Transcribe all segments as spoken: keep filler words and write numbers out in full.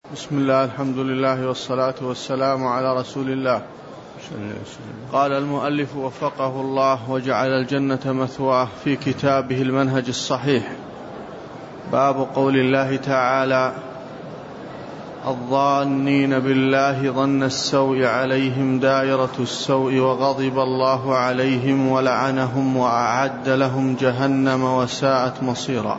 بسم الله، الحمد لله والصلاة والسلام على رسول الله. قال المؤلف وفقه الله وجعل الجنة مثواه في كتابه المنهج الصحيح: باب قول الله تعالى: الظانين بالله ظن السوء عليهم دائرة السوء وغضب الله عليهم ولعنهم وأعد لهم جهنم وساءت مصيرا.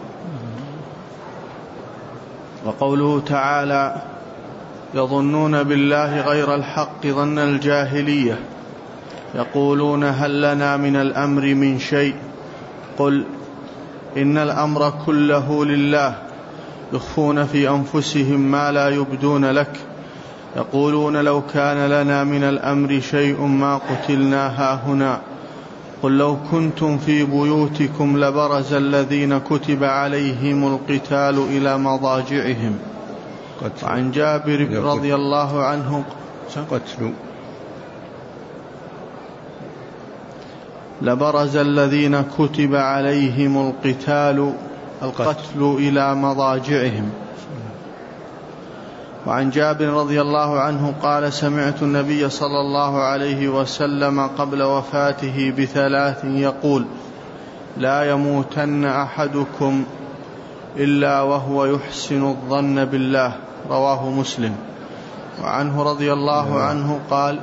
وقوله تعالى: يظنون بالله غير الحق ظن الجاهلية يقولون هل لنا من الأمر من شيء قل إن الأمر كله لله يخفون في أنفسهم ما لا يبدون لك يقولون لو كان لنا من الأمر شيء ما قتلنا هاهنا قل لو كنتم في بيوتكم لبرز الذين كتب عليهم القتال إلى مضاجعهم. وعن جابر رضي الله عنه قتلوا لبرز الذين كتب عليهم القتال القتل إلى مضاجعهم. وعن جابر رضي الله عنه قال: سمعت النبي صلى الله عليه وسلم قبل وفاته بثلاث يقول: لا يموتن أحدكم إلا وهو يحسن الظن بالله، رواه مسلم. وعنه رضي الله عنه قال: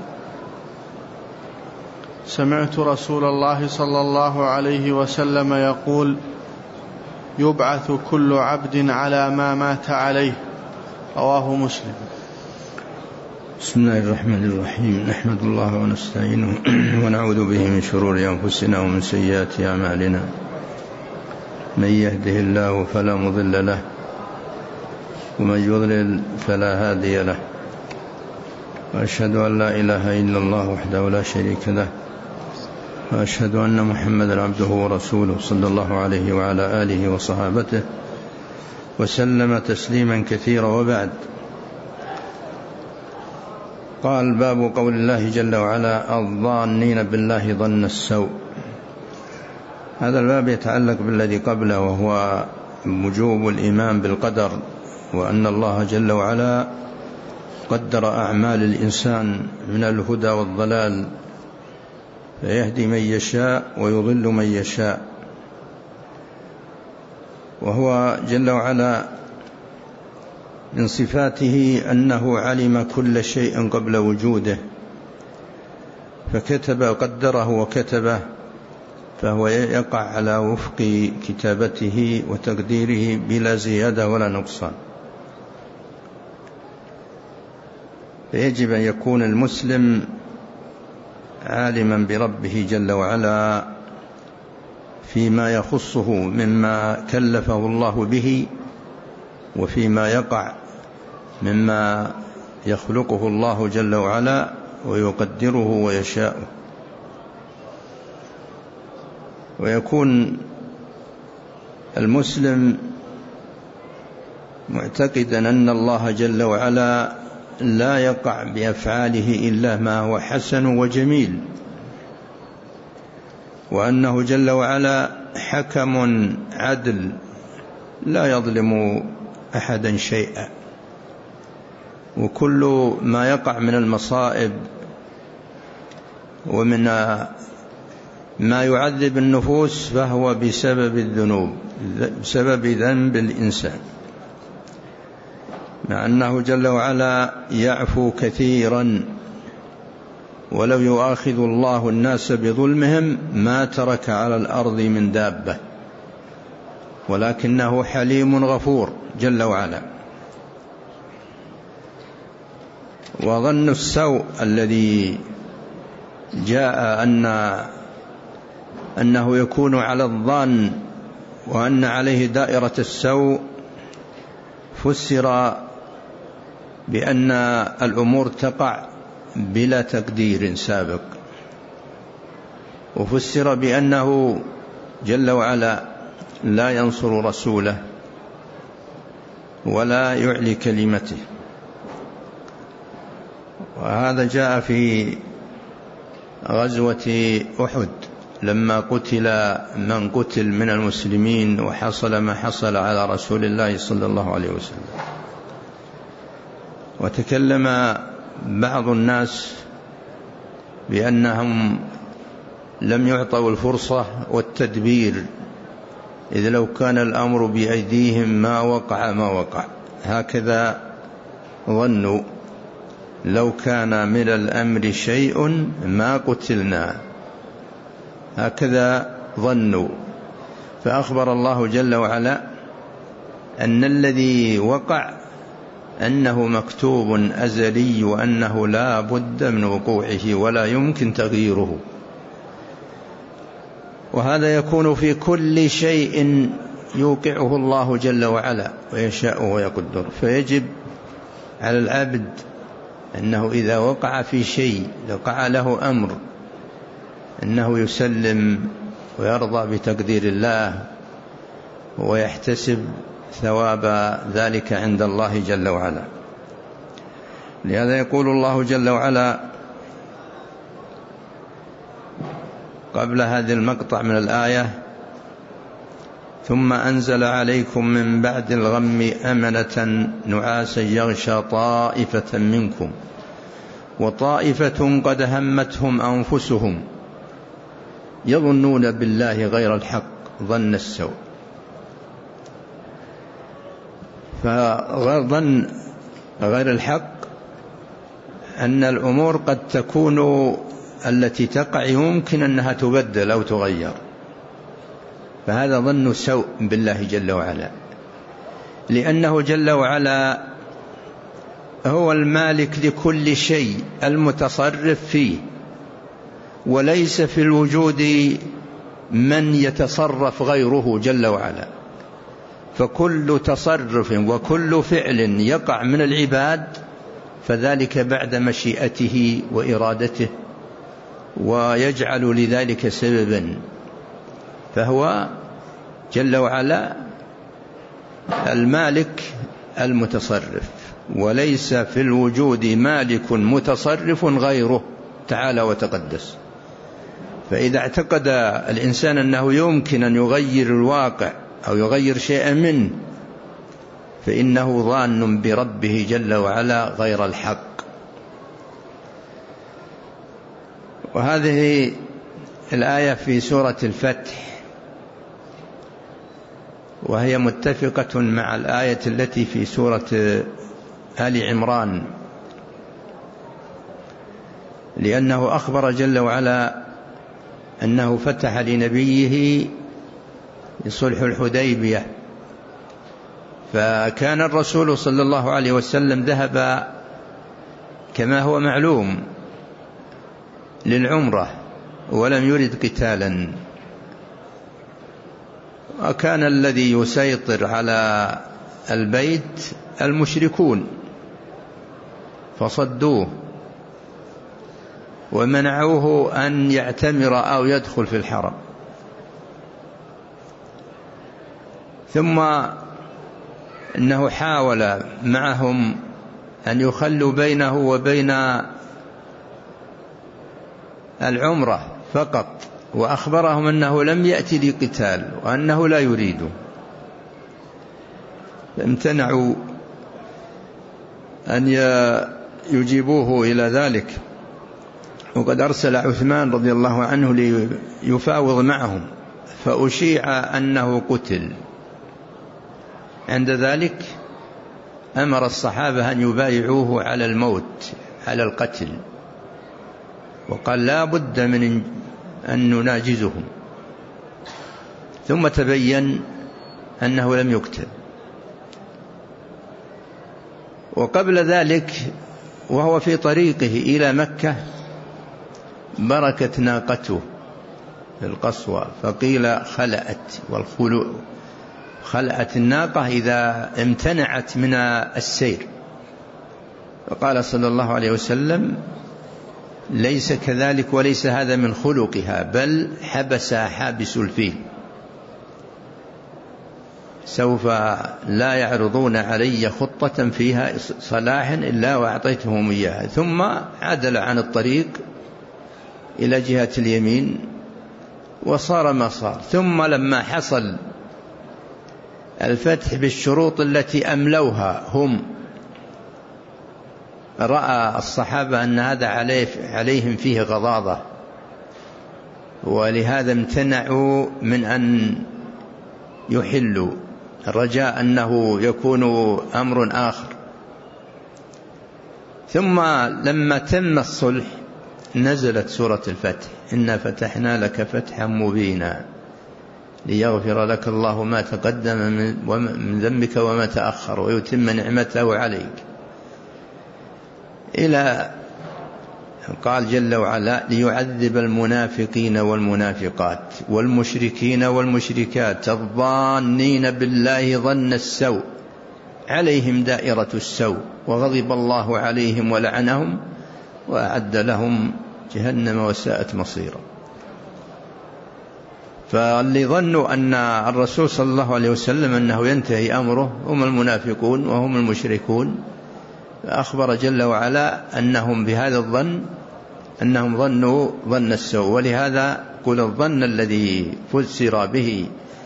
سمعت رسول الله صلى الله عليه وسلم يقول: يبعث كل عبد على ما مات عليه، رواه مسلم. بسم الله الرحمن الرحيم. نحمد الله ونستعينه ونعوذ به من شرور أنفسنا ومن سيئات أعمالنا. من يهده الله فلا مضل له ومن يضلل فلا هادي له، وأشهد أن لا إله إلا الله وحده لا شريك له، وأشهد أن محمدا عبده ورسوله صلى الله عليه وعلى آله وصحابته وسلم تسليما كثيرا. وبعد، قال: باب قول الله جل وعلا: الظانين بالله ظن السوء. هذا الباب يتعلق بالذي قبله، وهو وجوب الإيمان بالقدر، وأن الله جل وعلا قدر أعمال الإنسان من الهدى والضلال، فيهدي من يشاء ويضل من يشاء. وهو جل وعلا من صفاته أنه علم كل شيء قبل وجوده، فكتب قدره وكتبه، فهو يقع على وفق كتابته وتقديره بلا زيادة ولا نقصان. فيجب أن يكون المسلم عالما بربه جل وعلا فيما يخصه مما كلفه الله به، وفيما يقع مما يخلقه الله جل وعلا ويقدره ويشاءه. ويكون المسلم معتقدا أن الله جل وعلا لا يقع بأفعاله إلا ما هو حسن وجميل، وأنه جل وعلا حكم عدل لا يظلم أحدا شيئا. وكل ما يقع من المصائب ومن ما يعذب النفوس فهو بسبب الذنوب، بسبب ذنب الإنسان، مع أنه جل وعلا يعفو كثيرا، ولو يؤاخذ الله الناس بظلمهم ما ترك على الأرض من دابة، ولكنه حليم غفور جل وعلا. وظن السوء الذي جاء أن أنه يكون على الظن وأن عليه دائرة السوء، فسر بأن الأمور تقع بلا تقدير سابق، وفسر بأنه جل وعلا لا ينصر رسوله ولا يعلي كلمته. وهذا جاء في غزوة أحد لما قتل من قتل من المسلمين وحصل ما حصل على رسول الله صلى الله عليه وسلم. وتكلم بعض الناس بأنهم لم يعطوا الفرصة والتدبير، إذ لو كان الأمر بأيديهم ما وقع ما وقع. هكذا ظنوا، لو كان من الأمر شيء ما قتلنا، هكذا ظنوا. فأخبر الله جل وعلا أن الذي وقع أنه مكتوب أزلي، وأنه لا بد من وقوعه ولا يمكن تغييره. وهذا يكون في كل شيء يوقعه الله جل وعلا ويشاء ويقدر. فيجب على العبد أنه إذا وقع في شيء، وقع له أمر، أنه يسلم ويرضى بتقدير الله ويحتسب ثواب ذلك عند الله جل وعلا. لهذا يقول الله جل وعلا قبل هذا المقطع من الآية: ثم أنزل عليكم من بعد الغم أمنة نعاسا يغشى طائفة منكم وطائفة قد همتهم أنفسهم يظنون بالله غير الحق ظن السوء. فظن غير الحق أن الأمور قد تكون التي تقع يمكن أنها تبدل أو تغير، فهذا ظن سوء بالله جل وعلا، لأنه جل وعلا هو المالك لكل شيء المتصرف فيه، وليس في الوجود من يتصرف غيره جل وعلا. فكل تصرف وكل فعل يقع من العباد فذلك بعد مشيئته وإرادته، ويجعل لذلك سببا. فهو جل وعلا المالك المتصرف، وليس في الوجود مالك متصرف غيره تعالى وتقدس. فإذا اعتقد الإنسان أنه يمكن أن يغير الواقع أو يغير شيئا منه فإنه ظان بربه جل وعلا غير الحق. وهذه الآية في سورة الفتح، وهي متفقة مع الآية التي في سورة آل عمران، لأنه أخبر جل وعلا أنه فتح لنبيه صلح الحديبية، فكان الرسول صلى الله عليه وسلم ذهب كما هو معلوم للعمرة ولم يرد قتالا، وكان الذي يسيطر على البيت المشركون فصدوه ومنعوه أن يعتمر أو يدخل في الحرم. ثم إنه حاول معهم أن يخلوا بينه وبين العمرة فقط، وأخبرهم أنه لم يأتي لقتال وأنه لا يريد، فامتنعوا أن يجيبوه إلى ذلك. وقد أرسل عثمان رضي الله عنه ليفاوض معهم، فأشيع أنه قتل. عند ذلك أمر الصحابة أن يبايعوه على الموت، على القتل، وقال لا بد من أن نناجزهم. ثم تبين أنه لم يقتل. وقبل ذلك وهو في طريقه إلى مكة بركت ناقته في القصوى، فقيل خلأت، والخلوع خلأت الناقة إذا امتنعت من السير. فقال صلى الله عليه وسلم ليس كذلك، وليس هذا من خلقها، بل حبسها حابس الفيل، سوف لا يعرضون علي خطة فيها صلاح إلا وأعطيتهم إياها. ثم عدل عن الطريق إلى جهة اليمين وصار ما صار. ثم لما حصل الفتح بالشروط التي أملوها هم رأى الصحابة أن هذا عليهم فيه غضاضة، ولهذا امتنعوا من أن يحلوا رجاء أنه يكون أمر آخر. ثم لما تم الصلح نزلت سورة الفتح: إنا فتحنا لك فتحا مبينا ليغفر لك الله ما تقدم من ذنبك وما تأخر ويتم نعمته عليك، إلى قال جل وعلا: ليعذب المنافقين والمنافقات والمشركين والمشركات الظانين بالله ظن السوء عليهم دائرة السوء وغضب الله عليهم ولعنهم وأعد لهم جهنم وساءت مصيرا. فاللي ظنوا أن الرسول صلى الله عليه وسلم أنه ينتهي أمره هم المنافقون وهم المشركون، أخبر جل وعلا أنهم بهذا الظن أنهم ظنوا ظن السوء. ولهذا قل الظن الذي فسر به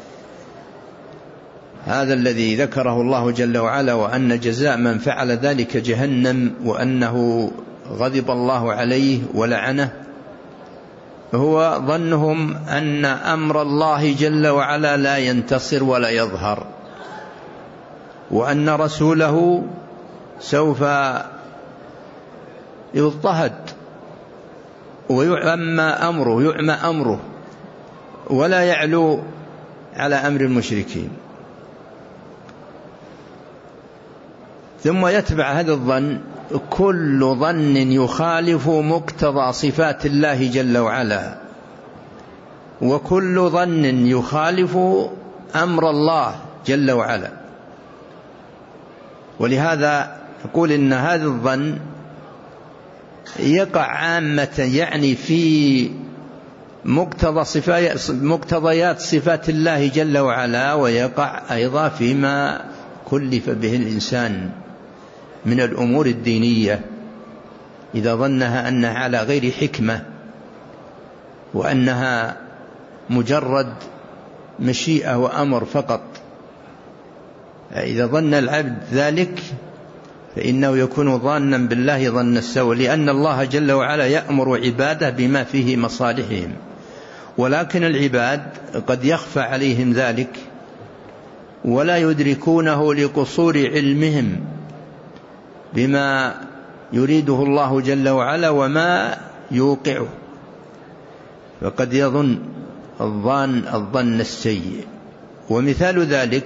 هذا الذي ذكره الله جل وعلا، وأن جزاء من فعل ذلك جهنم، وأنه غضب الله عليه ولعنه، هو ظنهم أن أمر الله جل وعلا لا ينتصر ولا يظهر، وأن رسوله سوف يضطهد ويعمى أمره يعمى أمره ولا يعلو على أمر المشركين. ثم يتبع هذا الظن كل ظن يخالف مقتضى صفات الله جل وعلا، وكل ظن يخالف أمر الله جل وعلا. ولهذا يقول إن هذا الظن يقع عامة يعني في مقتضى مقتضيات صفات الله جل وعلا، ويقع أيضا فيما كلف به الإنسان من الأمور الدينية إذا ظنها أنها على غير حكمة وأنها مجرد مشيئة وأمر فقط. إذا ظن العبد ذلك فإنه يكون ظانا بالله ظن السوء، لأن الله جل وعلا يأمر عباده بما فيه مصالحهم، ولكن العباد قد يخفى عليهم ذلك ولا يدركونه لقصور علمهم بما يريده الله جل وعلا وما يوقعه، فقد يظن الظان الظن السيء. ومثال ذلك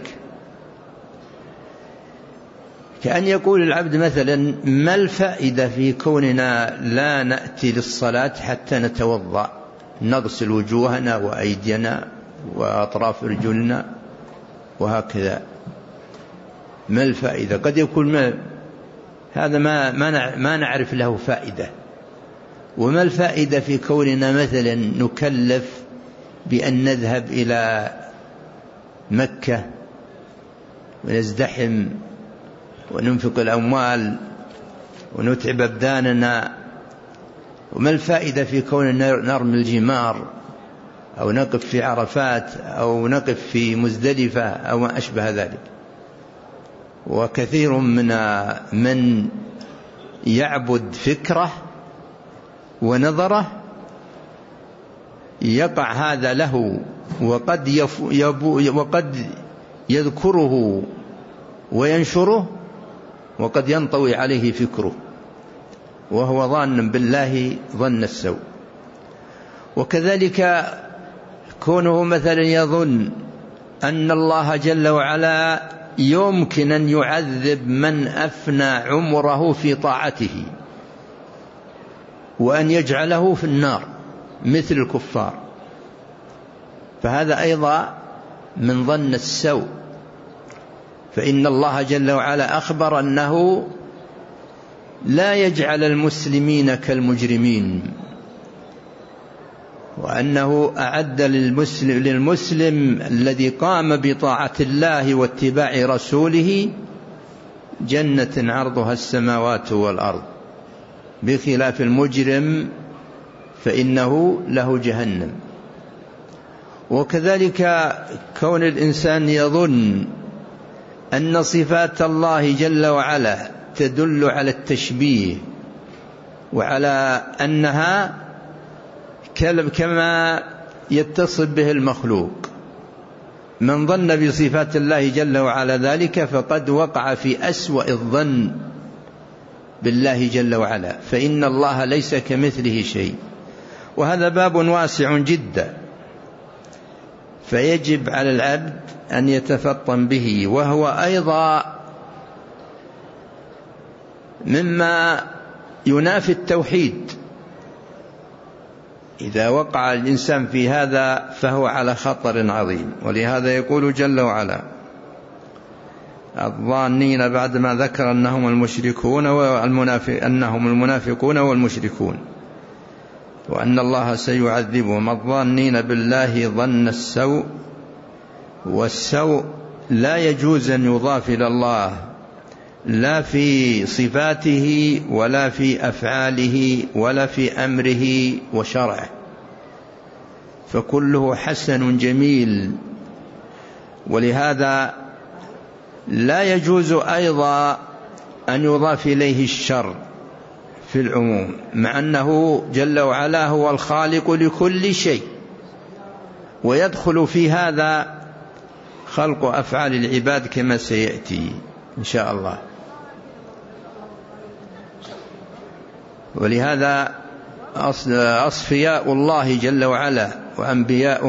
كأن يقول العبد مثلا: ما الفائدة في كوننا لا نأتي للصلاة حتى نتوضأ، نغسل وجوهنا وأيدينا وأطراف رجلنا وهكذا، ما الفائدة؟ قد يقول ما هذا ما ما نعرف له فائدة. وما الفائدة في كوننا مثلا نكلف بأن نذهب إلى مكة ونزدحم وننفق الأموال ونتعب أبداننا؟ وما الفائدة في كوننا نرمي الجمار أو نقف في عرفات أو نقف في مزدلفة أو ما أشبه ذلك؟ وكثير من من يعبد فكره ونظره يقع هذا له، وقد, يبو وقد يذكره وينشره، وقد ينطوي عليه فكره وهو ظان بالله ظن السوء. وكذلك كونه مثلا يظن أن الله جل وعلا يمكن أن يعذب من أفنى عمره في طاعته وأن يجعله في النار مثل الكفار، فهذا أيضا من ظن السوء. فإن الله جل وعلا أخبر أنه لا يجعل المسلمين كالمجرمين، وأنه أعد للمسلم, للمسلم الذي قام بطاعة الله واتباع رسوله جنة عرضها السماوات والأرض، بخلاف المجرم فإنه له جهنم. وكذلك كون الإنسان يظن أن صفات الله جل وعلا تدل على التشبيه وعلى أنها كما يتصف به المخلوق. من ظن بصفات الله جل وعلا ذلك فقد وقع في أسوأ الظن بالله جل وعلا، فإن الله ليس كمثله شيء. وهذا باب واسع جدا، فيجب على العبد أن يتفطن به، وهو أيضا مما ينافي التوحيد. إذا وقع الإنسان في هذا فهو على خطر عظيم. ولهذا يقول جل وعلا: الظانين، بعدما ذكر أنهم المشركون والمنافق أنهم المنافقون والمشركون وأن الله سيعذبهم، الظانين بالله ظن السوء. والسوء لا يجوز أن يضاف إلى الله لا في صفاته ولا في أفعاله ولا في أمره وشرعه، فكله حسن جميل. ولهذا لا يجوز أيضا أن يضاف إليه الشر في العموم، مع أنه جل وعلا هو الخالق لكل شيء، ويدخل في هذا خلق أفعال العباد كما سيأتي إن شاء الله. ولهذا أصفياء الله جل وعلا وأنبياؤه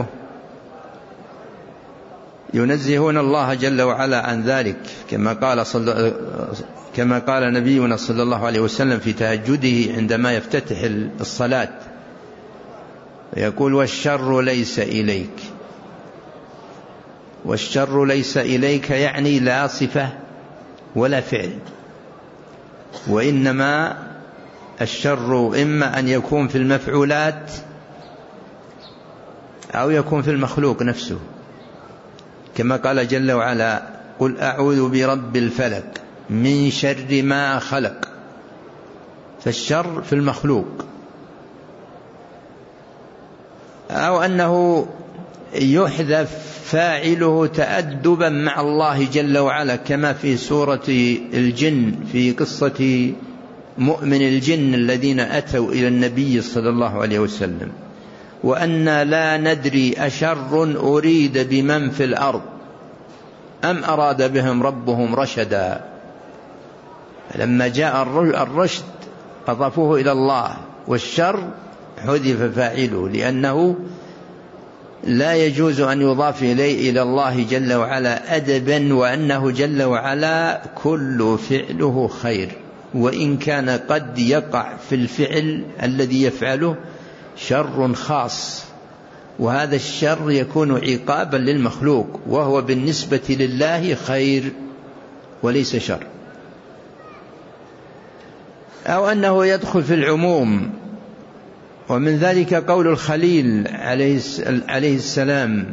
ينزهون الله جل وعلا عن ذلك، كما قال صلى كما قال نبينا صلى الله عليه وسلم في تهجده عندما يفتتح الصلاة، يقول: والشر ليس إليك. والشر ليس إليك يعني لا صفة ولا فعل، وإنما الشر إما أن يكون في المفعولات أو يكون في المخلوق نفسه، كما قال جل وعلا: قل أعوذ برب الفلق من شر ما خلق. فالشر في المخلوق، أو أنه يحذف فاعله تأدبا مع الله جل وعلا، كما في سورة الجن في قصة مؤمن الجن الذين أتوا إلى النبي صلى الله عليه وسلم: وأنا لا ندري أشر أريد بمن في الأرض أم أراد بهم ربهم رشدا. لما جاء الرشد أضافوه إلى الله، والشر حذف فاعله، لأنه لا يجوز أن يضاف إليه إلى الله جل وعلا أدبا، وأنه جل وعلا كل فعله خير، وإن كان قد يقع في الفعل الذي يفعله شر خاص، وهذا الشر يكون عقابا للمخلوق، وهو بالنسبة لله خير وليس شر. أو أنه يدخل في العموم، ومن ذلك قول الخليل عليه السلام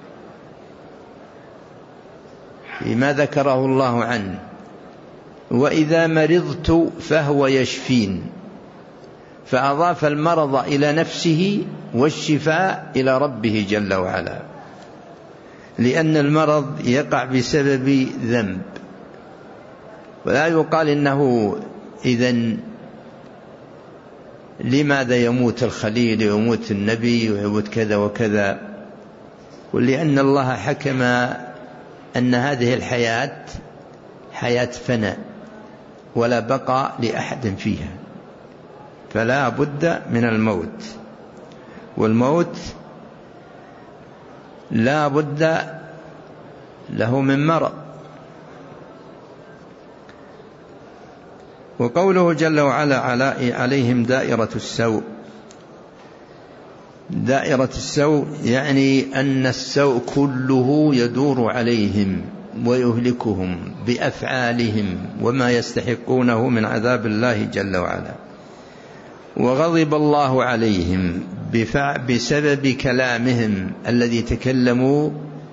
فيما ذكره الله عنه: وإذا مرضت فهو يشفين، فأضاف المرض إلى نفسه والشفاء إلى ربه جل وعلا، لأن المرض يقع بسبب ذنب، ولا يقال إنه إذن لماذا يموت الخليل ويموت النبي ويموت كذا وكذا، ولأن الله حكم أن هذه الحياة حياة فناء ولا بقاء لأحد فيها، فلا بد من الموت، والموت لا بد له من مرض. وقوله جل وعلا عليهم دائرة السوء، دائرة السوء يعني أن السوء كله يدور عليهم ويهلكهم بأفعالهم وما يستحقونه من عذاب الله جل وعلا. وغضب الله عليهم بسبب كلامهم الذي تكلموا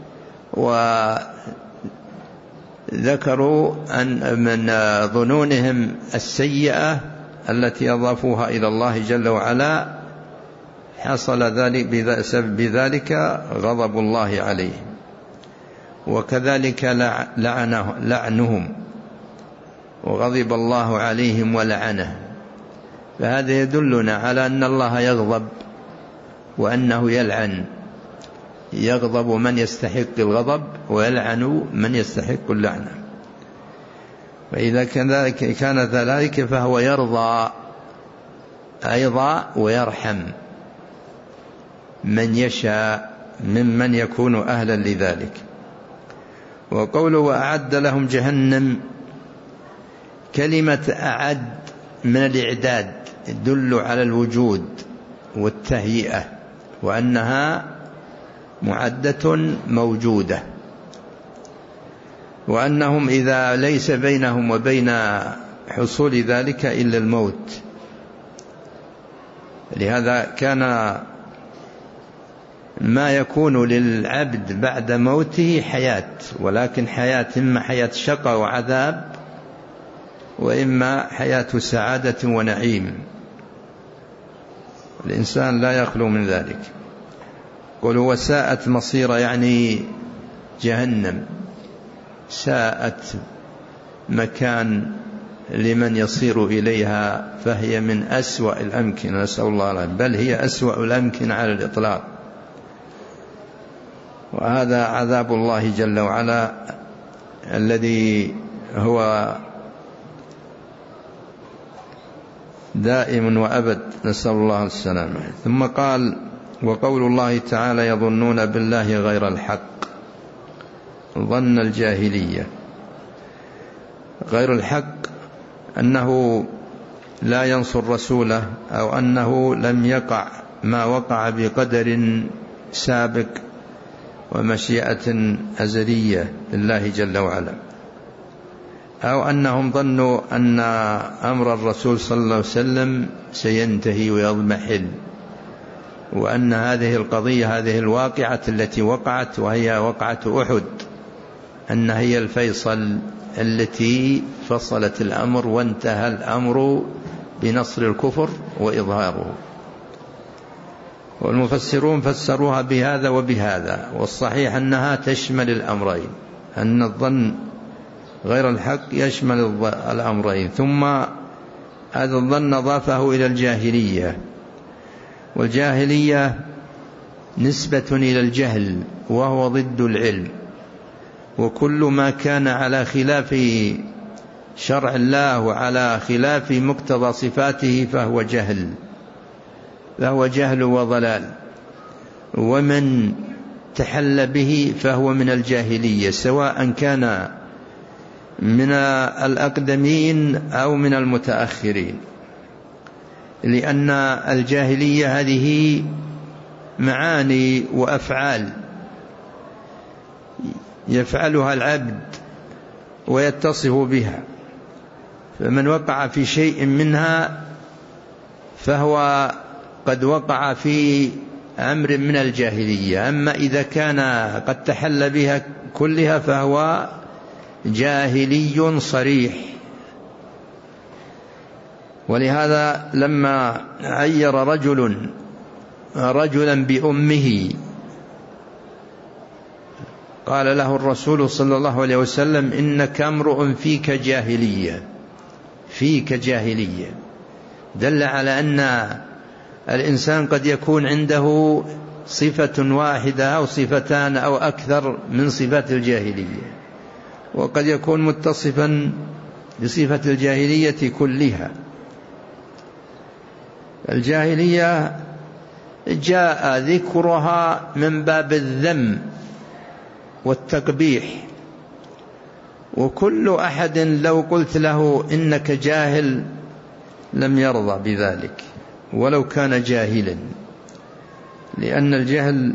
وذكروا أن من ظنونهم السيئة التي أضافوها إلى الله جل وعلا، حصل ذلك بذلك غضب الله عليهم، وكذلك لعنه لعنهم وغضب الله عليهم ولعنه. فهذا يدلنا على أن الله يغضب وأنه يلعن، يغضب من يستحق الغضب ويلعن من يستحق اللعنة. فإذا كان ذلك فهو يرضى أيضا ويرحم من يشاء ممن يكون أهلا لذلك. وقوله وأعد لهم جهنم، كلمة أعد من الإعداد تدل على الوجود والتهيئة، وأنها معدة موجودة، وأنهم إذا ليس بينهم وبين حصول ذلك إلا الموت. لهذا كان ما يكون للعبد بعد موته حياة، ولكن حياة إما حياة شقاء وعذاب، وإما حياة سعادة ونعيم. الإنسان لا يخلو من ذلك. قالوا وساءت مصير، يعني جهنم ساءت مكان لمن يصير إليها، فهي من أسوأ الأمكنة، نسأل الله العافية، بل هي أسوأ الأمكنة على الإطلاق. وهذا عذاب الله جل وعلا الذي هو دائم وأبد، نسأل الله السلامة. ثم قال وقول الله تعالى يظنون بالله غير الحق، ظن الجاهلية. غير الحق أنه لا ينصر رسوله، أو أنه لم يقع ما وقع بقدر سابق ومشيئة أزلية لله جل وعلا، أو أنهم ظنوا أن أمر الرسول صلى الله عليه وسلم سينتهي ويضمحل، وأن هذه القضية هذه الواقعة التي وقعت وهي وقعة أحد أن هي الفيصل التي فصلت الأمر وانتهى الأمر بنصر الكفر وإظهاره. والمفسرون فسروها بهذا وبهذا، والصحيح أنها تشمل الأمرين، أن الظن غير الحق يشمل الأمرين. ثم هذا الظن أضافه إلى الجاهلية، والجاهلية نسبة إلى الجهل وهو ضد العلم، وكل ما كان على خلاف شرع الله وعلى خلاف مقتضى صفاته فهو جهل، فهو جهل وضلال، ومن تحل به فهو من الجاهلية، سواء كان من الأقدمين أو من المتأخرين. لأن الجاهلية هذه معاني وأفعال يفعلها العبد ويتصف بها، فمن وقع في شيء منها فهو قد وقع في أمر من الجاهلية. أما إذا كان قد تحل بها كلها فهو جاهلي صريح. ولهذا لما عير رجل رجلا بأمه قال له الرسول صلى الله عليه وسلم إنك امرؤ فيك جاهلية، فيك جاهلية، دل على أن الإنسان قد يكون عنده صفة واحدة أو صفتان أو أكثر من صفات الجاهلية، وقد يكون متصفا بصفة الجاهلية كلها. الجاهلية جاء ذكرها من باب الذم والتقبيح، وكل أحد لو قلت له إنك جاهل لم يرضى بذلك ولو كان جاهلا، لأن الجهل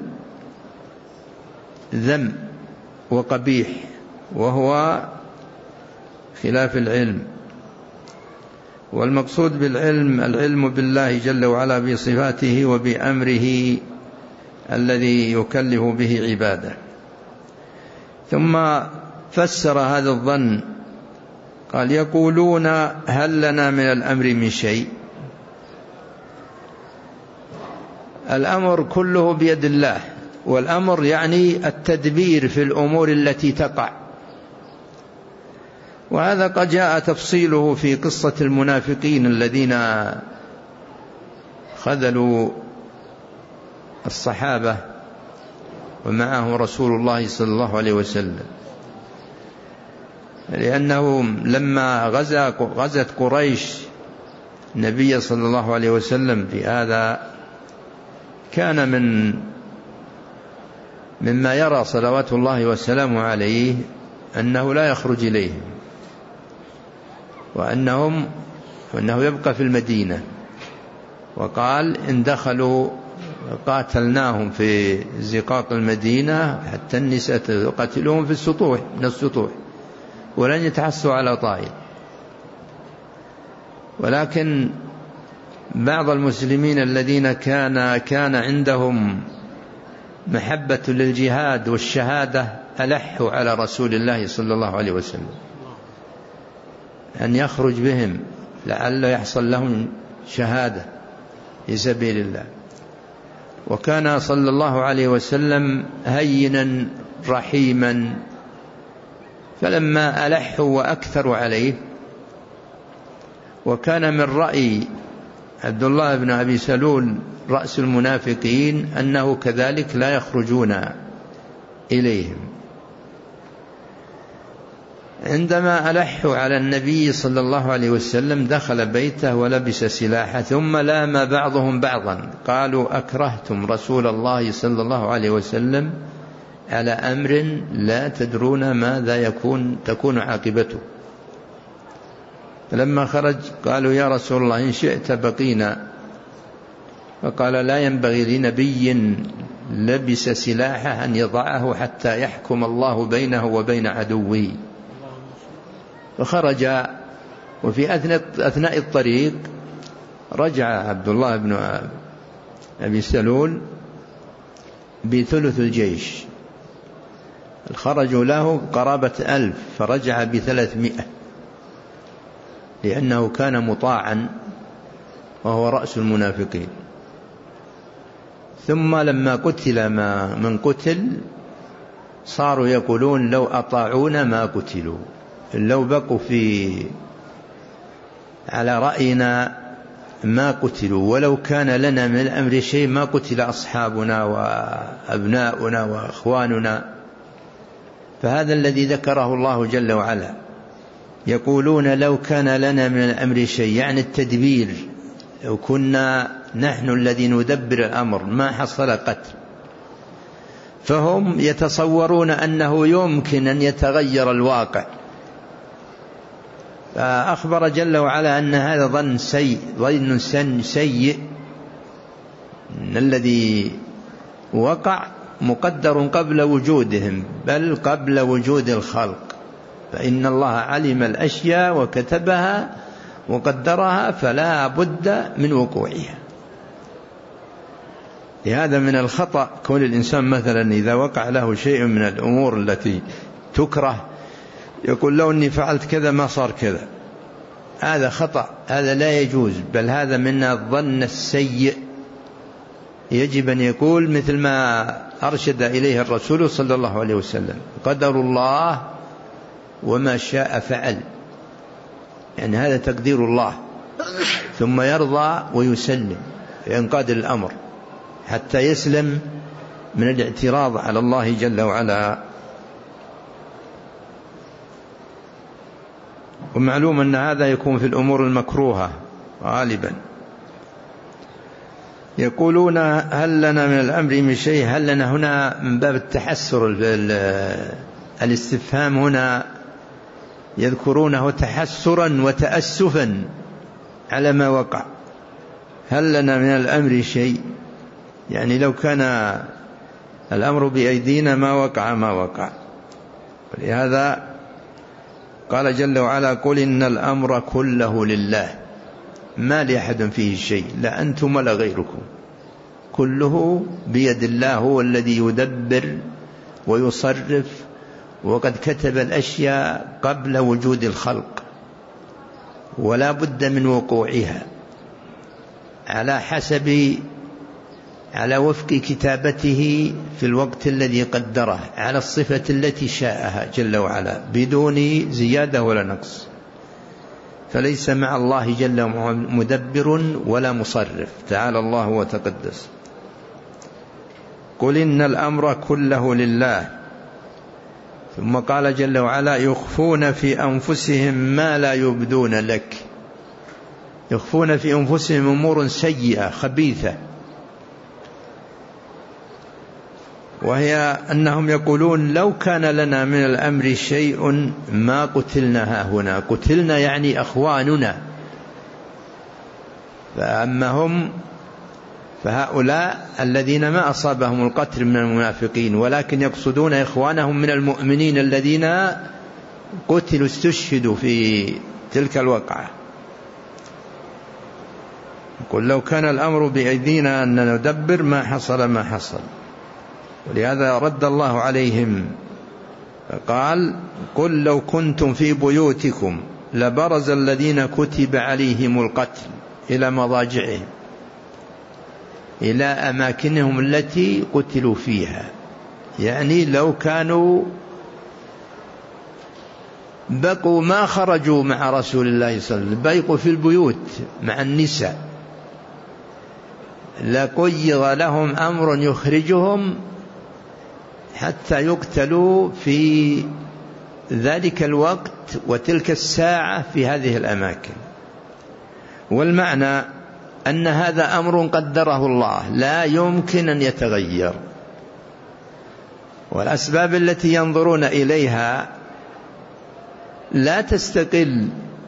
ذم وقبيح وهو خلاف العلم. والمقصود بالعلم العلم بالله جل وعلا بصفاته وبأمره الذي يكلف به عباده. ثم فسر هذا الظن قال يقولون هل لنا من الأمر من شيء. الأمر كله بيد الله، والأمر يعني التدبير في الأمور التي تقع، وهذا قد جاء تفصيله في قصة المنافقين الذين خذلوا الصحابة ومعه رسول الله صلى الله عليه وسلم، لأنه لما غزت قريش النبي صلى الله عليه وسلم في هذا كان من مما يرى صلوات الله وسلامه عليه أنه لا يخرج إليهم، وأنهم وأنه يبقى في المدينة، وقال إن دخلوا قاتلناهم في زقاق المدينة حتى النساء تقاتلهم في السطوح من السطوح ولن يتحسوا على طائل. ولكن بعض المسلمين الذين كان كان عندهم محبة للجهاد والشهادة ألحوا على رسول الله صلى الله عليه وسلم أن يخرج بهم لعل يحصل لهم شهادة في سبيل الله. وكان صلى الله عليه وسلم هينا رحيما، فلما ألحوا وأكثروا عليه، وكان من رأي عبد الله بن أبي سلول رأس المنافقين أنه كذلك لا يخرجون إليهم. عندما ألحوا على النبي صلى الله عليه وسلم دخل بيته ولبس سلاحه، ثم لام بعضهم بعضا قالوا أكرهتم رسول الله صلى الله عليه وسلم على أمر لا تدرون ماذا يكون تكون عاقبته. فلما خرج قالوا يا رسول الله إن شئت بقينا، فقال لا ينبغي لنبي لبس سلاحه أن يضعه حتى يحكم الله بينه وبين عدوه. فخرج، وفي أثناء الطريق رجع عبد الله بن أبي سلول بثلث الجيش، خرجوا له قرابة ألف فرجع بثلاثمائة، لأنه كان مطاعا وهو رأس المنافقين. ثم لما قتل ما من قتل صاروا يقولون لو أطاعونا ما قتلوا، لو بقوا في على رأينا ما قتلوا، ولو كان لنا من الأمر شيء ما قتل أصحابنا وأبناؤنا وأخواننا. فهذا الذي ذكره الله جل وعلا، يقولون لو كان لنا من الأمر شيء، يعني التدبير، لو كنا نحن الذي ندبر الأمر ما حصل قتل. فهم يتصورون أنه يمكن أن يتغير الواقع. فأخبر جل وعلا أن هذا ظن سيء ظن سيء إن الذي وقع مقدر قبل وجودهم، بل قبل وجود الخلق، فإن الله علم الأشياء وكتبها وقدرها فلا بد من وقوعها. لهذا من الخطأ كون الإنسان مثلا إذا وقع له شيء من الأمور التي تكره يقول لو أني فعلت كذا ما صار كذا، هذا خطأ، هذا لا يجوز، بل هذا من الظن السيء. يجب أن يقول مثل ما أرشد إليه الرسول صلى الله عليه وسلم: قدر الله وما شاء فعل، يعني هذا تقدير الله، ثم يرضى ويسلم ينقاد الأمر حتى يسلم من الاعتراض على الله جل وعلا. ومعلوم أن هذا يكون في الأمور المكروهة غالبا. يقولون هل لنا من الأمر من شيء، هل لنا هنا من باب التحسر، الاستفهام هنا يذكرونه تحسرا وتأسفا على ما وقع. هل لنا من الأمر شيء، يعني لو كان الأمر بأيدينا ما وقع ما وقع. ولهذا قال جل وعلا: قل إن الأمر كله لله ما لأحد فيه شيء، لا أنتم ولا غيركم، كله بيد الله، هو الذي يدبر ويصرف، وقد كتب الأشياء قبل وجود الخلق، ولا بد من وقوعها على حسب على وفق كتابته في الوقت الذي قدره على الصفة التي شاءها جل وعلا بدون زيادة ولا نقص. فليس مع الله جل وعلا مدبر ولا مصرف، تعالى الله وتقدس. قل إن الأمر كله لله. ثم قال جل وعلا يخفون في أنفسهم ما لا يبدون لك. يخفون في أنفسهم أمور سيئة خبيثة، وهي أنهم يقولون لو كان لنا من الأمر شيء ما قتلنا هاهنا. قتلنا يعني أخواننا. فأما هم فهؤلاء الذين ما أصابهم القتل من المنافقين، ولكن يقصدون إخوانهم من المؤمنين الذين قتلوا استشهدوا في تلك الوقعة. قل لو كان الأمر بأيدينا أن ندبر ما حصل ما حصل. ولهذا رد الله عليهم فقال قل لو كنتم في بيوتكم لبرز الذين كتب عليهم القتل إلى مضاجعهم، إلى أماكنهم التي قتلوا فيها. يعني لو كانوا بقوا ما خرجوا مع رسول الله صلى الله عليه وسلم، بقوا في البيوت مع النساء، لقيض لهم أمر يخرجهم حتى يقتلوا في ذلك الوقت وتلك الساعة في هذه الأماكن. والمعنى أن هذا أمر قدره الله لا يمكن أن يتغير، والأسباب التي ينظرون إليها لا تستقل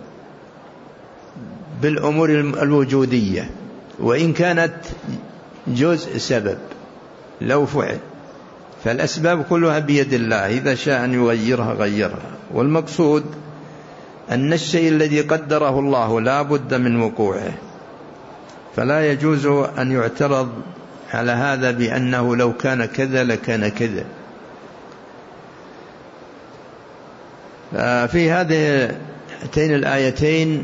بالأمور الوجودية، وإن كانت جزء سبب لو فعل، فالأسباب كلها بيد الله، إذا شاء أن يغيرها غيرها. والمقصود أن الشيء الذي قدره الله لا بد من وقوعه، فلا يجوز أن يعترض على هذا بأنه لو كان كذا لكان كذا. في هاتين الآيتين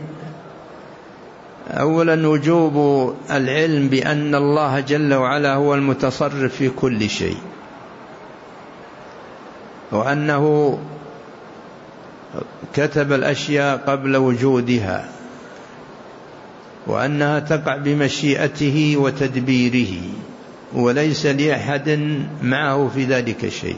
أولا وجوب العلم بأن الله جل وعلا هو المتصرف في كل شيء، وأنه كتب الأشياء قبل وجودها، وأنها تقع بمشيئته وتدبيره، وليس لأحد معه في ذلك شيء.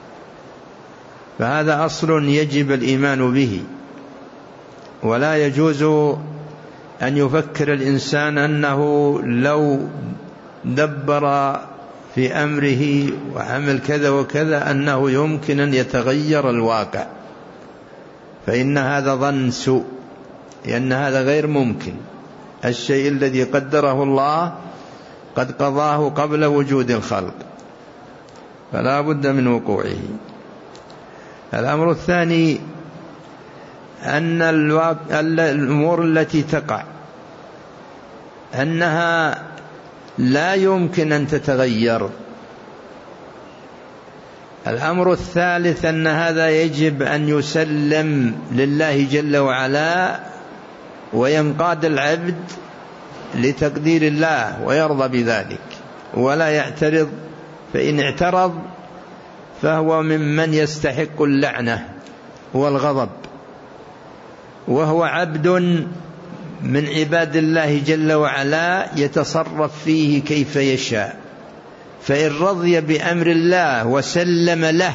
فهذا أصل يجب الإيمان به، ولا يجوز أن يفكر الإنسان أنه لو دبر في أمره وعمل كذا وكذا أنه يمكن أن يتغير الواقع، فإن هذا ظن سوء، لأن هذا غير ممكن. الشيء الذي قدره الله قد قضاه قبل وجود الخلق، فلا بد من وقوعه. الأمر الثاني أن الأمور التي تقع أنها لا يمكن أن تتغير. الأمر الثالث أن هذا يجب أن يسلم لله جل وعلا، وينقاد العبد لتقدير الله ويرضى بذلك ولا يعترض، فإن اعترض فهو ممن يستحق اللعنة والغضب، وهو عبد من عباد الله جل وعلا يتصرف فيه كيف يشاء. فإن رضي بأمر الله وسلم له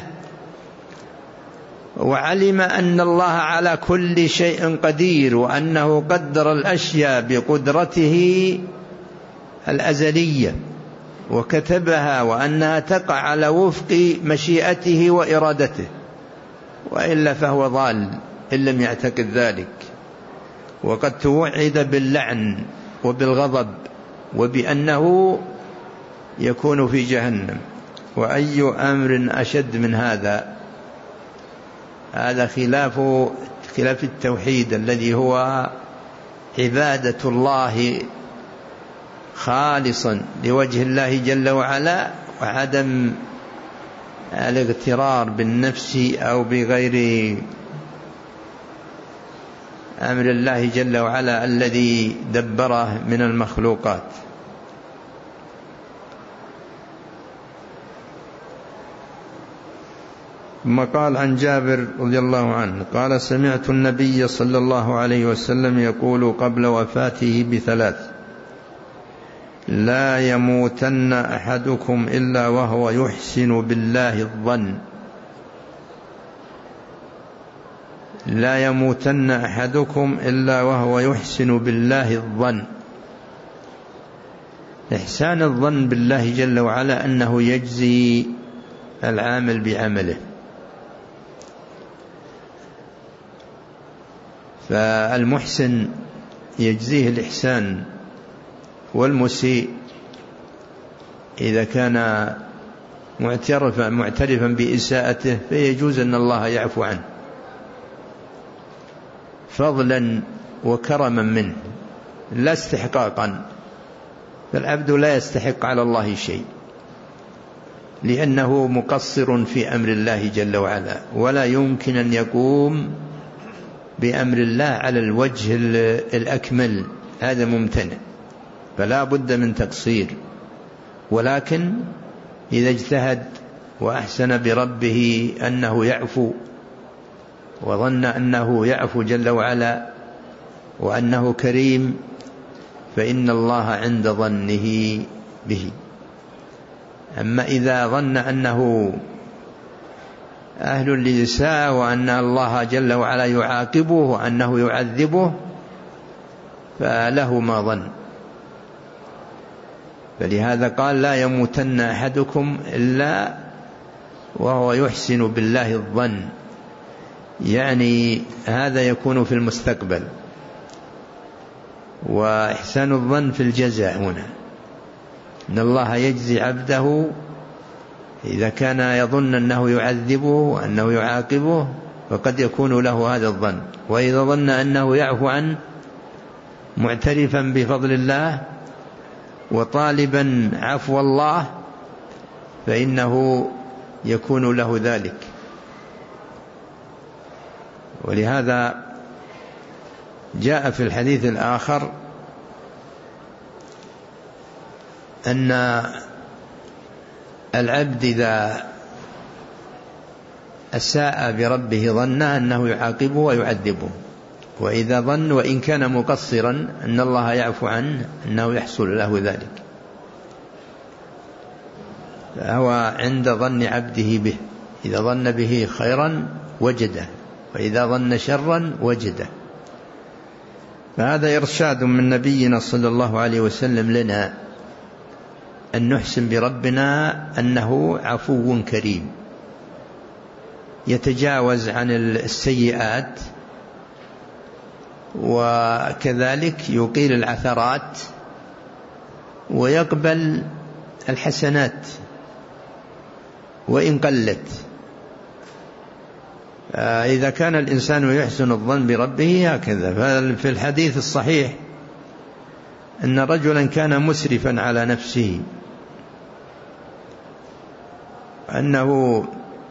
وعلم أن الله على كل شيء قدير، وأنه قدر الأشياء بقدرته الأزلية وكتبها، وأنها تقع على وفق مشيئته وإرادته، وإلا فهو ضال إن لم يعتقد ذلك. وقد توعد باللعن وبالغضب وبأنه يكون في جهنم، وأي أمر أشد من هذا؟ هذا خلاف خلاف التوحيد الذي هو عبادة الله خالصا لوجه الله جل وعلا، وعدم الاغترار بالنفس أو بغير أمر الله جل وعلا الذي دبره من المخلوقات. ثم قال عن جابر رضي الله عنه قال سمعت النبي صلى الله عليه وسلم يقول قبل وفاته بثلاث: لا يموتن أحدكم إلا وهو يحسن بالله الظن لا يموتن أحدكم إلا وهو يحسن بالله الظن. إحسان الظن بالله جل وعلا أنه يجزي العامل بعمله، فالمحسن يجزيه الإحسان، والمسيء إذا كان معترفا معترفا بإساءته فيجوز أن الله يعفو عنه فضلا وكرما منه لا استحقاقا، فالعبد لا يستحق على الله شيء لأنه مقصر في أمر الله جل وعلا، ولا يمكن أن يقوم بأمر الله على الوجه الأكمل، هذا ممتنع، فلا بد من تقصير. ولكن إذا اجتهد وأحسن بربه أنه يعفو وظن أنه يعفو جل وعلا وأنه كريم فإن الله عند ظنه به. أما إذا ظن أنه أهل للإساءة وأن الله جل وعلا يعاقبه وأنه يعذبه فله ما ظن. فلهذا قال لا يموتن أحدكم إلا وهو يحسن بالله الظن، يعني هذا يكون في المستقبل، وإحسان الظن في الجزاء هنا، إن الله يجزي عبده إذا كان يظن أنه يعذبه وأنه يعاقبه فقد يكون له هذا الظن، وإذا ظن أنه يعفو عنه معترفا بفضل الله وطالبا عفو الله فإنه يكون له ذلك. ولهذا جاء في الحديث الآخر أن العبد إذا أساء بربه ظن أنه يعاقبه ويعذبه، وإذا ظن وإن كان مقصرا أن الله يعفو عنه أنه يحصل له ذلك، فهو عند ظن عبده به، إذا ظن به خيرا وجده، وإذا ظن شرا وجده. فهذا إرشاد من نبينا صلى الله عليه وسلم لنا أن نحسن بربنا أنه عفو كريم يتجاوز عن السيئات، وكذلك يقيل العثرات ويقبل الحسنات وإن قلت. إذا كان الإنسان يحسن الظن بربه هكذا. ففي الحديث الصحيح أن رجلا كان مسرفا على نفسه، أنه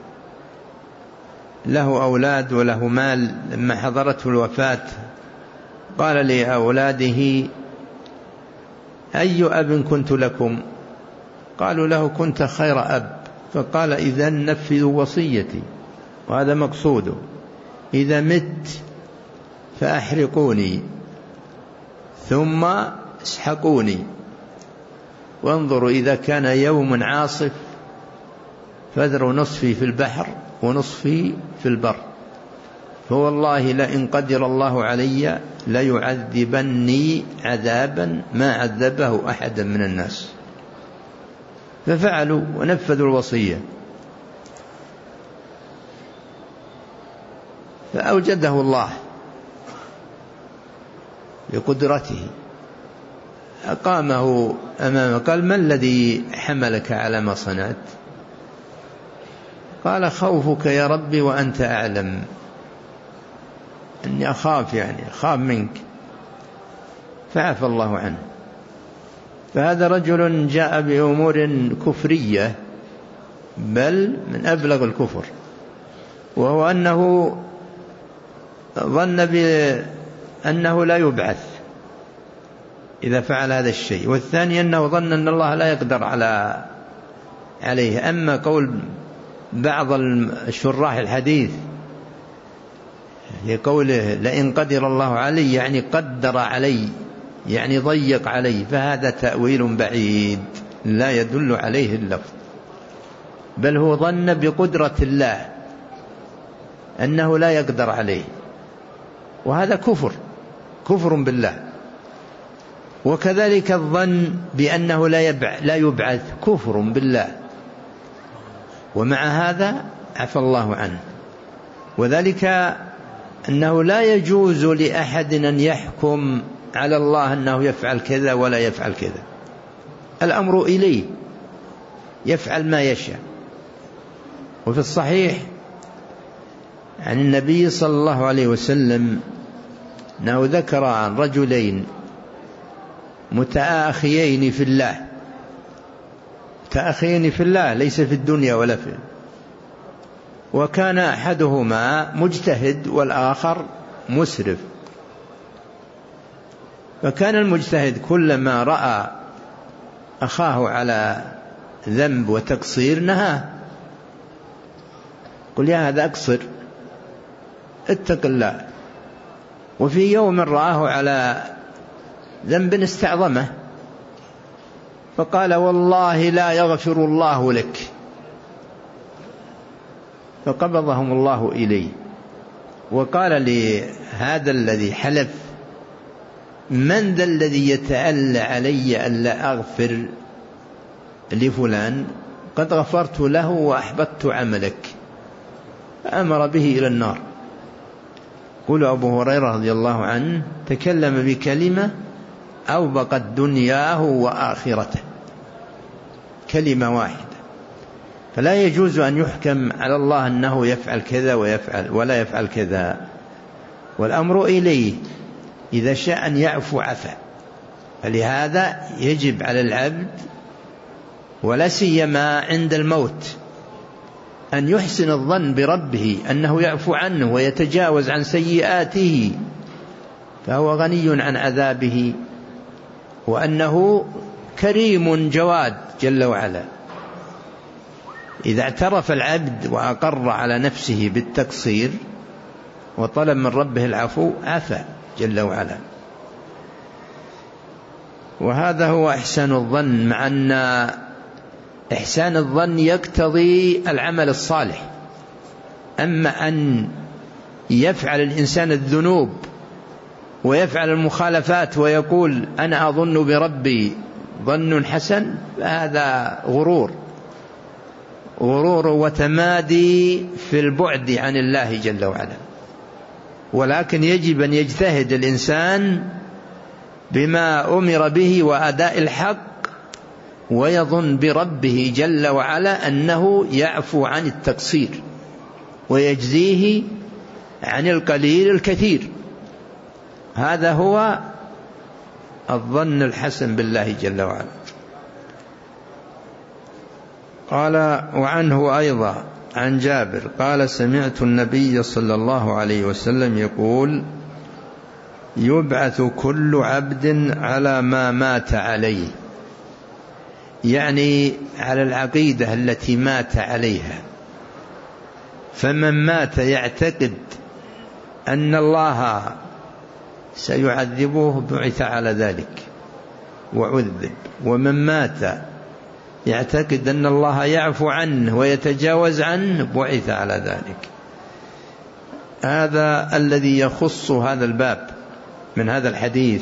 له أولاد وله مال، لما حضرته الوفاة قال لأولاده أي أب كنت لكم؟ قالوا له كنت خير أب. فقال إذن نفذوا وصيتي، وهذا مقصوده، إذا مت فأحرقوني ثم اسحقوني، وانظروا إذا كان يوم عاصف فاذروا نصفي في البحر ونصفي في البر، فوالله لئن قدر الله علي ليعذبني عذابا ما عذبه أحدا من الناس. ففعلوا ونفذوا الوصية، فأوجده الله بقدرته، أقامه أمامه، قال ما الذي حملك على ما صنعت؟ قال خوفك يا ربي وأنت أعلم، أني أخاف، يعني أخاف منك، فعفى الله عنه. فهذا رجل جاء بأمور كفرية بل من أبلغ الكفر، وهو أنه ظن بأنه لا يبعث إذا فعل هذا الشيء، والثاني أنه ظن أن الله لا يقدر على عليه. أما قول بعض الشراح الحديث لقوله لئن قدر الله علي يعني قدر علي يعني ضيق علي، فهذا تأويل بعيد لا يدل عليه اللفظ، بل هو ظن بقدرة الله أنه لا يقدر عليه، وهذا كفر كفر بالله. وكذلك الظن بأنه لا يبعث كفر بالله، ومع هذا عفى الله عنه. وذلك أنه لا يجوز لأحد أن يحكم على الله أنه يفعل كذا ولا يفعل كذا، الأمر إليه يفعل ما يشاء. وفي الصحيح عن النبي صلى الله عليه وسلم أنه ذكر عن رجلين متآخيين في الله، متآخيين في الله ليس في الدنيا ولا في، وكان أحدهما مجتهد والآخر مسرف. فكان المجتهد كلما رأى أخاه على ذنب وتقصير نهاه، قل يا هذا أقصر اتق الله. وفي يوم رآه على ذنب استعظمه فقال والله لا يغفر الله لك، فقبضهم الله إليه. وقال لهذا الذي حلف من ذا الذي يتألى علي ألا أغفر لفلان، قد غفرت له وأحبطت عملك، فأمر به إلى النار. قال أبو هريرة رضي الله عنه تكلم بكلمة أوبقت دنياه وآخرته، كلمة واحدة. فلا يجوز أن يحكم على الله أنه يفعل كذا ويفعل ولا يفعل كذا، والأمر إليه، إذا شاء أن يعفو عفا. فلهذا يجب على العبد ولا سيما عند الموت أن يحسن الظن بربه أنه يعفو عنه ويتجاوز عن سيئاته، فهو غني عن عذابه، وأنه كريم جواد جل وعلا. إذا اعترف العبد وأقر على نفسه بالتقصير وطلب من ربه العفو عفا جل وعلا. وهذا هو إحسان الظن، مع أن إحسان الظن يقتضي العمل الصالح. أما أن يفعل الإنسان الذنوب ويفعل المخالفات ويقول أنا أظن بربي ظن حسن، فهذا غرور غرور وتمادي في البعد عن الله جل وعلا. ولكن يجب أن يجتهد الإنسان بما أمر به وأداء الحق، ويظن بربه جل وعلا أنه يعفو عن التقصير ويجزيه عن القليل الكثير. هذا هو الظن الحسن بالله جل وعلا. قال وعنه أيضا عن جابر قال سمعت النبي صلى الله عليه وسلم يقول يبعث كل عبد على ما مات عليه، يعني على العقيدة التي مات عليها. فمن مات يعتقد أن الله سيعذبه بعث على ذلك وعذب، ومن مات يعتقد أن الله يعفو عنه ويتجاوز عنه بعث على ذلك. هذا الذي يخص هذا الباب من هذا الحديث،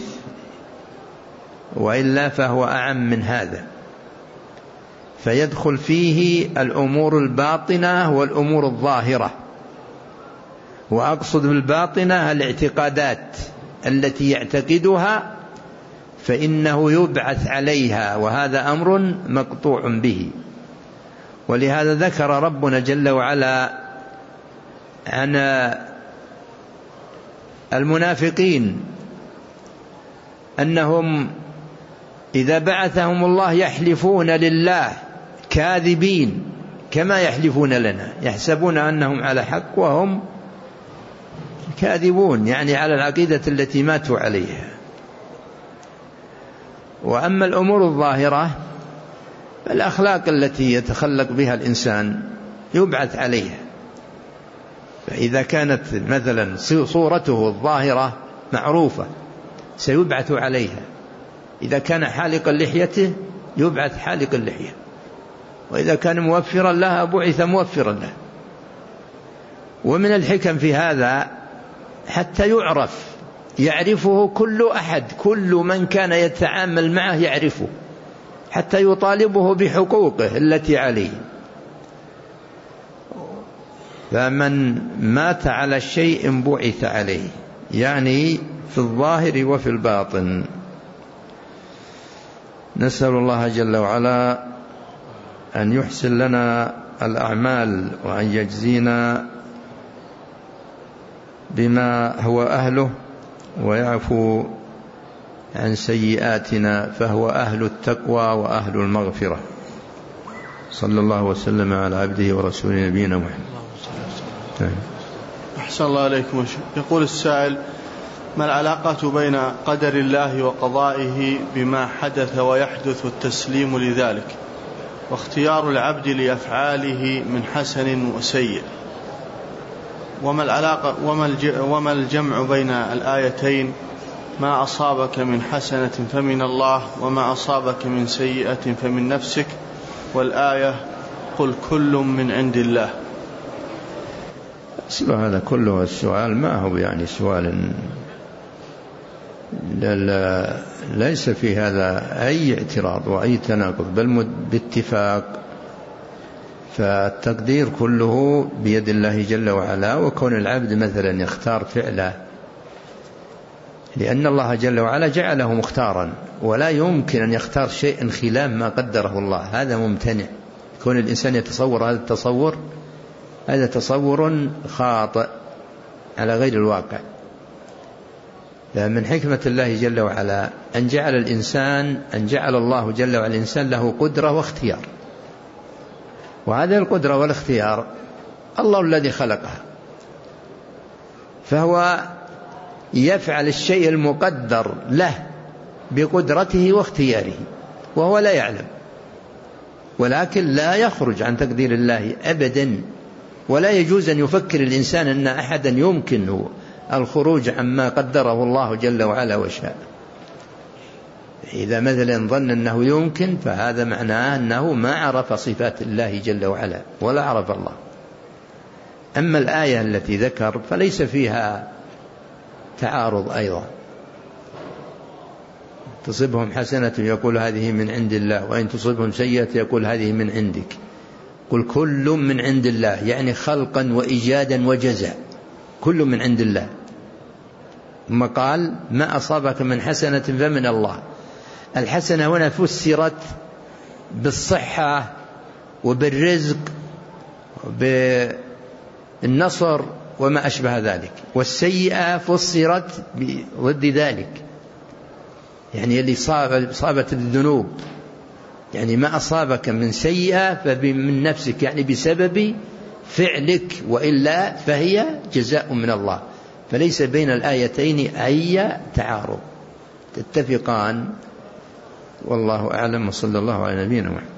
وإلا فهو أعم من هذا، فيدخل فيه الأمور الباطنة والأمور الظاهرة. وأقصد بالباطنة الاعتقادات التي يعتقدها فإنه يبعث عليها، وهذا أمر مقطوع به. ولهذا ذكر ربنا جل وعلا عن المنافقين أنهم إذا بعثهم الله يحلفون لله كاذبين كما يحلفون لنا، يحسبون أنهم على حق وهم كاذبون، يعني على العقيدة التي ماتوا عليها. وأما الأمور الظاهرة فالأخلاق التي يتخلق بها الإنسان يبعث عليها. فإذا كانت مثلا صورته الظاهرة معروفة سيبعث عليها. إذا كان حالق لحيته يبعث حالق اللحية، وإذا كان موفرا لها بعث موفرا له. ومن الحكم في هذا حتى يعرف، يعرفه كل أحد، كل من كان يتعامل معه يعرفه، حتى يطالبه بحقوقه التي عليه. فمن مات على شيء بعث عليه، يعني في الظاهر وفي الباطن. نسأل الله جل وعلا أن يحسن لنا الأعمال، وأن يجزينا بما هو أهله، ويعفو عن سيئاتنا، فهو أهل التقوى وأهل المغفرة. صلى الله وسلم على عبده ورسوله نبينا محمد. أحسن الله عليكم. يقول السائل: ما العلاقة بين قدر الله وقضائه بما حدث ويحدث والتسليم لذلك، واختيار العبد لأفعاله من حسن وسيء؟ وما العلاقة وما الجمع بين الآيتين: ما أصابك من حسنة فمن الله وما أصابك من سيئة فمن نفسك، والآية: قل كل من عند الله؟ أصل هذا كله السؤال ما هو يعني سؤال، ليس في هذا أي اعتراض وأي تناقض، بل باتفاق. فالتقدير كله بيد الله جل وعلا، وكون العبد مثلا يختار فعله لأن الله جل وعلا جعله مختارا، ولا يمكن أن يختار شيء خلاف ما قدره الله، هذا ممتنع. كون الإنسان يتصور هذا التصور، هذا تصور خاطئ على غير الواقع. فمن حكمة الله جل وعلا أن جعل الإنسان أن جعل الله جل وعلا الإنسان له قدرة واختيار، وهذه القدرة والاختيار الله الذي خلقها، فهو يفعل الشيء المقدر له بقدرته واختياره، وهو لا يعلم، ولكن لا يخرج عن تقدير الله أبدا. ولا يجوز أن يفكر الإنسان أن أحدا يمكن الخروج عما قدره الله جل وعلا وشاء. إذا مثلا ظن أنه يمكن، فهذا معناه أنه ما عرف صفات الله جل وعلا ولا عرف الله. أما الآية التي ذكر فليس فيها تعارض أيضا. تصبهم حسنة يقول هذه من عند الله، وإن تصبهم سيئة يقول هذه من عندك. قل كل من عند الله، يعني خلقا وإيجادا وجزاء، كل من عند الله. ثم قال: ما أصابك من حسنة فمن الله. الحسنة هنا فسرت بالصحة وبالرزق وبالنصر وما أشبه ذلك، والسيئة فسرت ضد ذلك، يعني اللي صابت الذنوب. يعني ما أصابك من سيئة فمن نفسك، يعني بسبب فعلك، وإلا فهي جزاء من الله. فليس بين الآيتين أي تعارض، تتفقان. والله أعلم، وصلى الله على نبينا محمد.